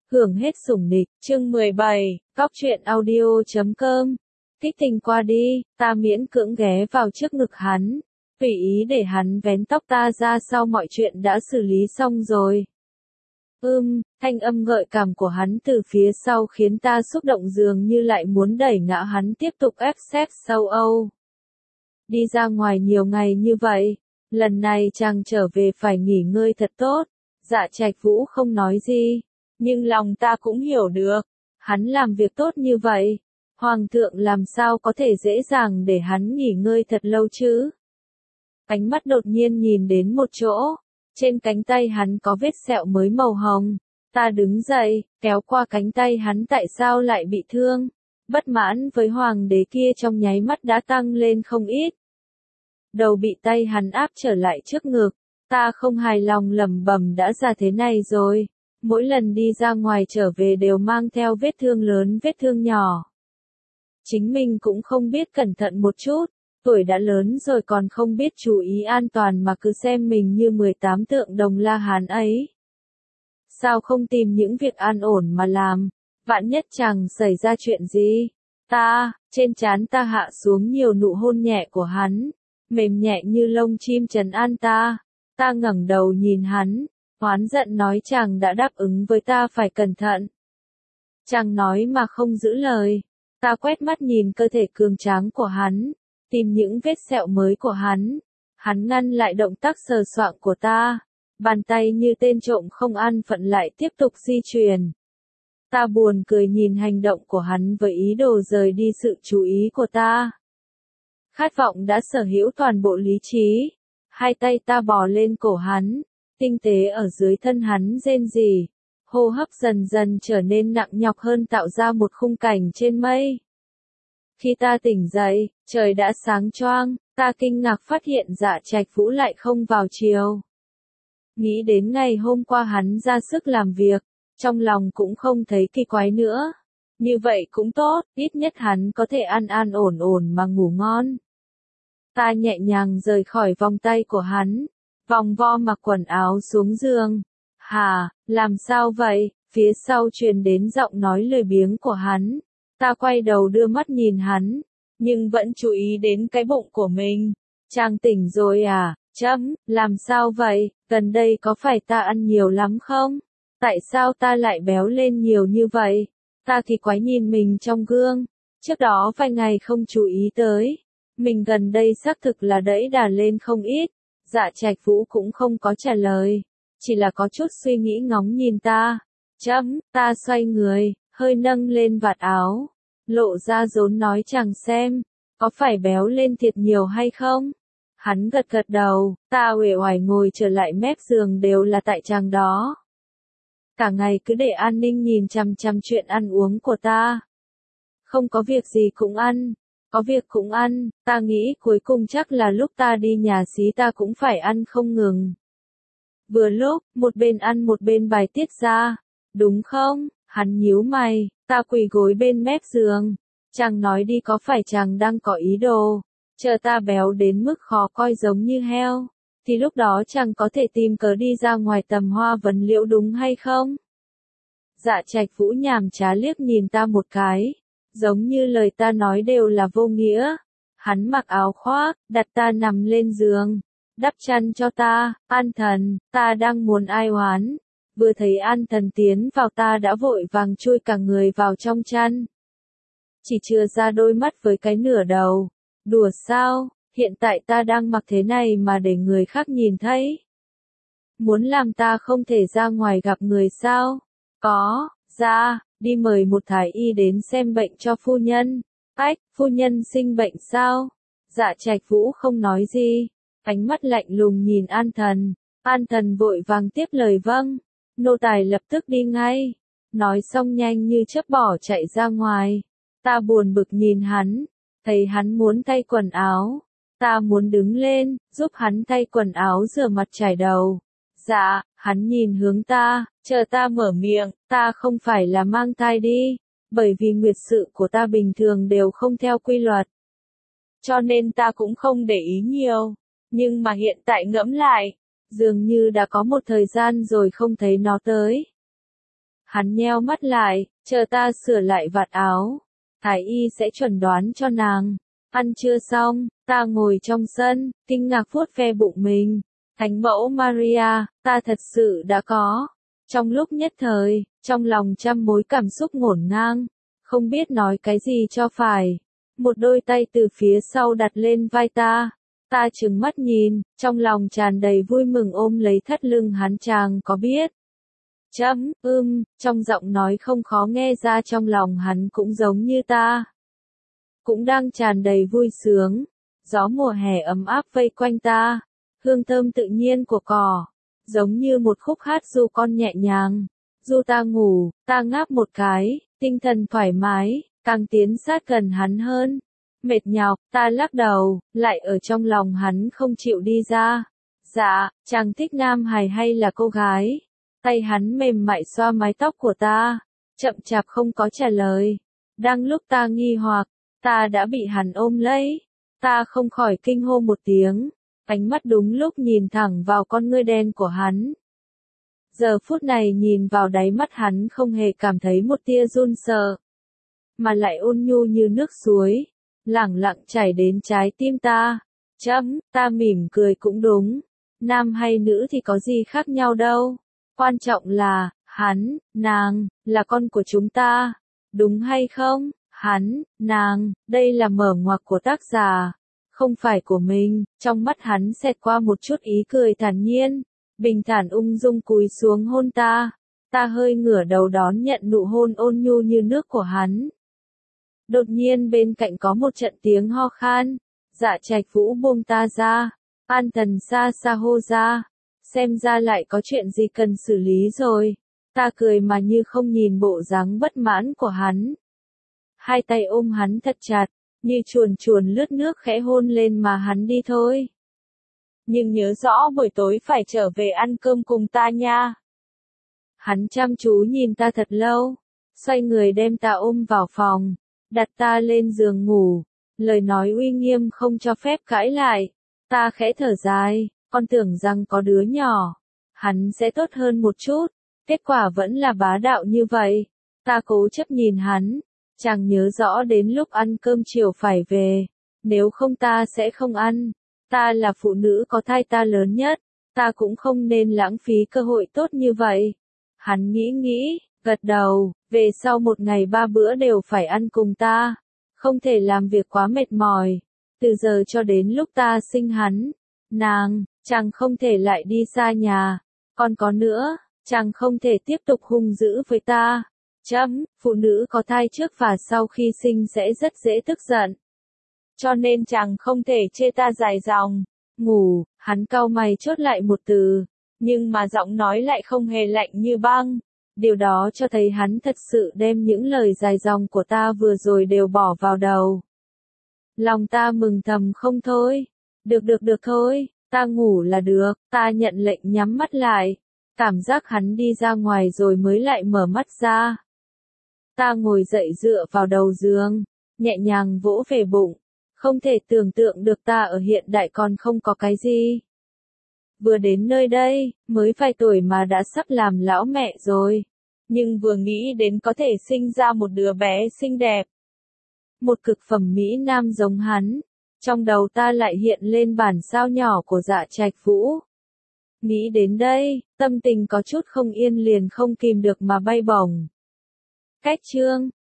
hưởng hết sủng nịch, chương 17, góc truyện audio.com. Kích tình qua đi, ta miễn cưỡng ghé vào trước ngực hắn, tùy ý để hắn vén tóc ta ra sau mọi chuyện đã xử lý xong rồi. Thanh âm gợi cảm của hắn từ phía sau khiến ta xúc động dường như lại muốn đẩy ngã hắn tiếp tục ép xếp sâu âu. Đi ra ngoài nhiều ngày như vậy, lần này chàng trở về phải nghỉ ngơi thật tốt. Dạ Trạch Vũ không nói gì, nhưng lòng ta cũng hiểu được, hắn làm việc tốt như vậy, Hoàng thượng làm sao có thể dễ dàng để hắn nghỉ ngơi thật lâu chứ. Ánh mắt đột nhiên nhìn đến một chỗ, trên cánh tay hắn có vết sẹo mới màu hồng, ta đứng dậy, kéo qua cánh tay hắn tại sao lại bị thương, bất mãn với hoàng đế kia trong nháy mắt đã tăng lên không ít. Đầu bị tay hắn áp trở lại trước ngực. Ta không hài lòng lẩm bẩm đã ra thế này rồi, mỗi lần đi ra ngoài trở về đều mang theo vết thương lớn vết thương nhỏ. Chính mình cũng không biết cẩn thận một chút, tuổi đã lớn rồi còn không biết chú ý an toàn mà cứ xem mình như 18 tượng đồng La Hán ấy. Sao không tìm những việc an ổn mà làm, vạn nhất chẳng xảy ra chuyện gì. Trên trán ta hạ xuống nhiều nụ hôn nhẹ của hắn, mềm nhẹ như lông chim trấn an ta. Ta ngẩng đầu nhìn hắn, oán giận nói chàng đã đáp ứng với ta phải cẩn thận. Chàng nói mà không giữ lời. Ta quét mắt nhìn cơ thể cường tráng của hắn, tìm những vết sẹo mới của hắn. Hắn ngăn lại động tác sờ soạng của ta, bàn tay như tên trộm không an phận lại tiếp tục di chuyển. Ta buồn cười nhìn hành động của hắn với ý đồ rời đi sự chú ý của ta. Khát vọng đã sở hữu toàn bộ lý trí. Hai tay ta bò lên cổ hắn, tinh tế ở dưới thân hắn rên rỉ, hô hấp dần dần trở nên nặng nhọc hơn tạo ra một khung cảnh trên mây. Khi ta tỉnh dậy, trời đã sáng choang, ta kinh ngạc phát hiện Dạ Trạch Vũ lại không vào chiều. Nghĩ đến ngày hôm qua hắn ra sức làm việc, trong lòng cũng không thấy kỳ quái nữa. Như vậy cũng tốt, ít nhất hắn có thể an an ổn ổn mà ngủ ngon. Ta nhẹ nhàng rời khỏi vòng tay của hắn, vòng vo mặc quần áo xuống giường. Làm sao vậy? Phía sau truyền đến giọng nói lười biếng của hắn. Ta quay đầu đưa mắt nhìn hắn, nhưng vẫn chú ý đến cái bụng của mình. Chàng tỉnh rồi à? Làm sao vậy? Gần đây có phải ta ăn nhiều lắm không? Tại sao ta lại béo lên nhiều như vậy? Ta thì quái nhìn mình trong gương. Trước đó vài ngày không chú ý tới. Mình gần đây xác thực là đẫy đà lên không ít. Dạ Trạch Vũ cũng không có trả lời, chỉ là có chút suy nghĩ ngóng nhìn ta. Ta xoay người, hơi nâng lên vạt áo, lộ ra rốn nói chàng xem, có phải béo lên thiệt nhiều hay không? Hắn gật gật đầu, ta uể oải ngồi trở lại mép giường đều là tại chàng đó. Cả ngày cứ để an ninh nhìn chằm chằm chuyện ăn uống của ta. Không có việc gì cũng ăn. Có việc cũng ăn, ta nghĩ cuối cùng chắc là lúc ta đi nhà xí ta cũng phải ăn không ngừng. Vừa lúc, một bên ăn một bên bài tiết ra, đúng không? Hắn nhíu mày, ta quỳ gối bên mép giường. Chàng nói đi có phải chàng đang có ý đồ, chờ ta béo đến mức khó coi giống như heo, thì lúc đó chàng có thể tìm cớ đi ra ngoài tầm hoa vấn liễu đúng hay không? Dạ Trạch Vũ nhàm chán liếc nhìn ta một cái. Giống như lời ta nói đều là vô nghĩa. Hắn mặc áo khoác, đặt ta nằm lên giường, đắp chăn cho ta. An Thần, ta đang muốn ai oán. Vừa thấy An Thần tiến vào ta đã vội vàng chui cả người vào trong chăn. Chỉ chừa ra đôi mắt với cái nửa đầu. Đùa sao, hiện tại ta đang mặc thế này mà để người khác nhìn thấy. Muốn làm ta không thể ra ngoài gặp người sao? Có, ra. Đi mời một thái y đến xem bệnh cho phu nhân. Phu nhân sinh bệnh sao? Dạ Trạch Vũ không nói gì, ánh mắt lạnh lùng nhìn An Thần. An Thần vội vàng tiếp lời vâng, nô tài lập tức đi ngay. Nói xong nhanh như chớp bỏ chạy ra ngoài. Ta buồn bực nhìn hắn, thấy hắn muốn thay quần áo. Ta muốn đứng lên, giúp hắn thay quần áo rửa mặt chải đầu. Dạ, hắn nhìn hướng ta, chờ ta mở miệng, ta không phải là mang thai đi, bởi vì nguyệt sự của ta bình thường đều không theo quy luật. Cho nên ta cũng không để ý nhiều, nhưng mà hiện tại ngẫm lại, dường như đã có một thời gian rồi không thấy nó tới. Hắn nheo mắt lại, chờ ta sửa lại vạt áo. Thái y sẽ chuẩn đoán cho nàng. Ăn trưa xong, ta ngồi trong sân, kinh ngạc vuốt ve bụng mình. Thánh mẫu Maria, ta thật sự đã có. Trong lúc nhất thời, trong lòng trăm mối cảm xúc ngổn ngang, không biết nói cái gì cho phải. Một đôi tay từ phía sau đặt lên vai ta. Ta trừng mắt nhìn, trong lòng tràn đầy vui mừng ôm lấy thắt lưng hắn. Chàng có biết? Trong giọng nói không khó nghe ra trong lòng hắn cũng giống như ta. Cũng đang tràn đầy vui sướng. Gió mùa hè ấm áp vây quanh ta. Hương thơm tự nhiên của cỏ. Giống như một khúc hát du con nhẹ nhàng. Du ta ngủ, ta ngáp một cái, tinh thần thoải mái, càng tiến sát gần hắn hơn. Mệt nhọc, ta lắc đầu, lại ở trong lòng hắn không chịu đi ra. Dạ, chàng thích nam hài hay là cô gái? Tay hắn mềm mại xoa mái tóc của ta, chậm chạp không có trả lời. Đang lúc ta nghi hoặc, ta đã bị hắn ôm lấy. Ta không khỏi kinh hô một tiếng, ánh mắt đúng lúc nhìn thẳng vào con ngươi đen của hắn. Giờ phút này nhìn vào đáy mắt hắn không hề cảm thấy một tia run sợ, mà lại ôn nhu như nước suối, lẳng lặng chảy đến trái tim ta. Ta mỉm cười cũng đúng. Nam hay nữ thì có gì khác nhau đâu. Quan trọng là, hắn, nàng, là con của chúng ta. Đúng hay không? Hắn, nàng, đây là mở ngoặc của tác giả, không phải của mình. Trong mắt hắn xẹt qua một chút ý cười thản nhiên, bình thản ung dung cúi xuống hôn ta. Ta hơi ngửa đầu đón nhận nụ hôn ôn nhu như nước của hắn. Đột nhiên bên cạnh có một trận tiếng ho khan. Dạ Trạch Vũ buông ta ra. An Thần xa xa hô ra. Xem ra lại có chuyện gì cần xử lý rồi. Ta cười mà như không nhìn bộ dáng bất mãn của hắn. Hai tay ôm hắn thật chặt, như chuồn chuồn lướt nước khẽ hôn lên mà hắn đi thôi. Nhưng nhớ rõ buổi tối phải trở về ăn cơm cùng ta nha. Hắn chăm chú nhìn ta thật lâu, xoay người đem ta ôm vào phòng, đặt ta lên giường ngủ, lời nói uy nghiêm không cho phép cãi lại. Ta khẽ thở dài, con tưởng rằng có đứa nhỏ, hắn sẽ tốt hơn một chút, kết quả vẫn là bá đạo như vậy. Ta cố chấp nhìn hắn, chàng nhớ rõ đến lúc ăn cơm chiều phải về, nếu không ta sẽ không ăn. Ta là phụ nữ có thai ta lớn nhất, ta cũng không nên lãng phí cơ hội tốt như vậy. Hắn nghĩ, gật đầu, về sau một ngày 3 bữa đều phải ăn cùng ta, không thể làm việc quá mệt mỏi. Từ giờ cho đến lúc ta sinh hắn, nàng, chàng không thể lại đi xa nhà. Còn có nữa, chàng không thể tiếp tục hung dữ với ta. Phụ nữ có thai trước và sau khi sinh sẽ rất dễ tức giận. Cho nên chàng không thể chê ta dài dòng. Ngủ, hắn cau mày chốt lại một từ, nhưng mà giọng nói lại không hề lạnh như băng. Điều đó cho thấy hắn thật sự đem những lời dài dòng của ta vừa rồi đều bỏ vào đầu. Lòng ta mừng thầm không thôi. Được thôi, ta ngủ là được. Ta nhận lệnh nhắm mắt lại. Cảm giác hắn đi ra ngoài rồi mới lại mở mắt ra. Ta ngồi dậy dựa vào đầu giường, nhẹ nhàng vỗ về bụng. Không thể tưởng tượng được ta ở hiện đại còn không có cái gì. Vừa đến nơi đây, mới vài tuổi mà đã sắp làm lão mẹ rồi. Nhưng vừa nghĩ đến có thể sinh ra một đứa bé xinh đẹp, một cực phẩm mỹ nam giống hắn, trong đầu ta lại hiện lên bản sao nhỏ của Dạ Trạch Vũ. Nghĩ đến đây, tâm tình có chút không yên liền không kìm được mà bay bổng. Cách chương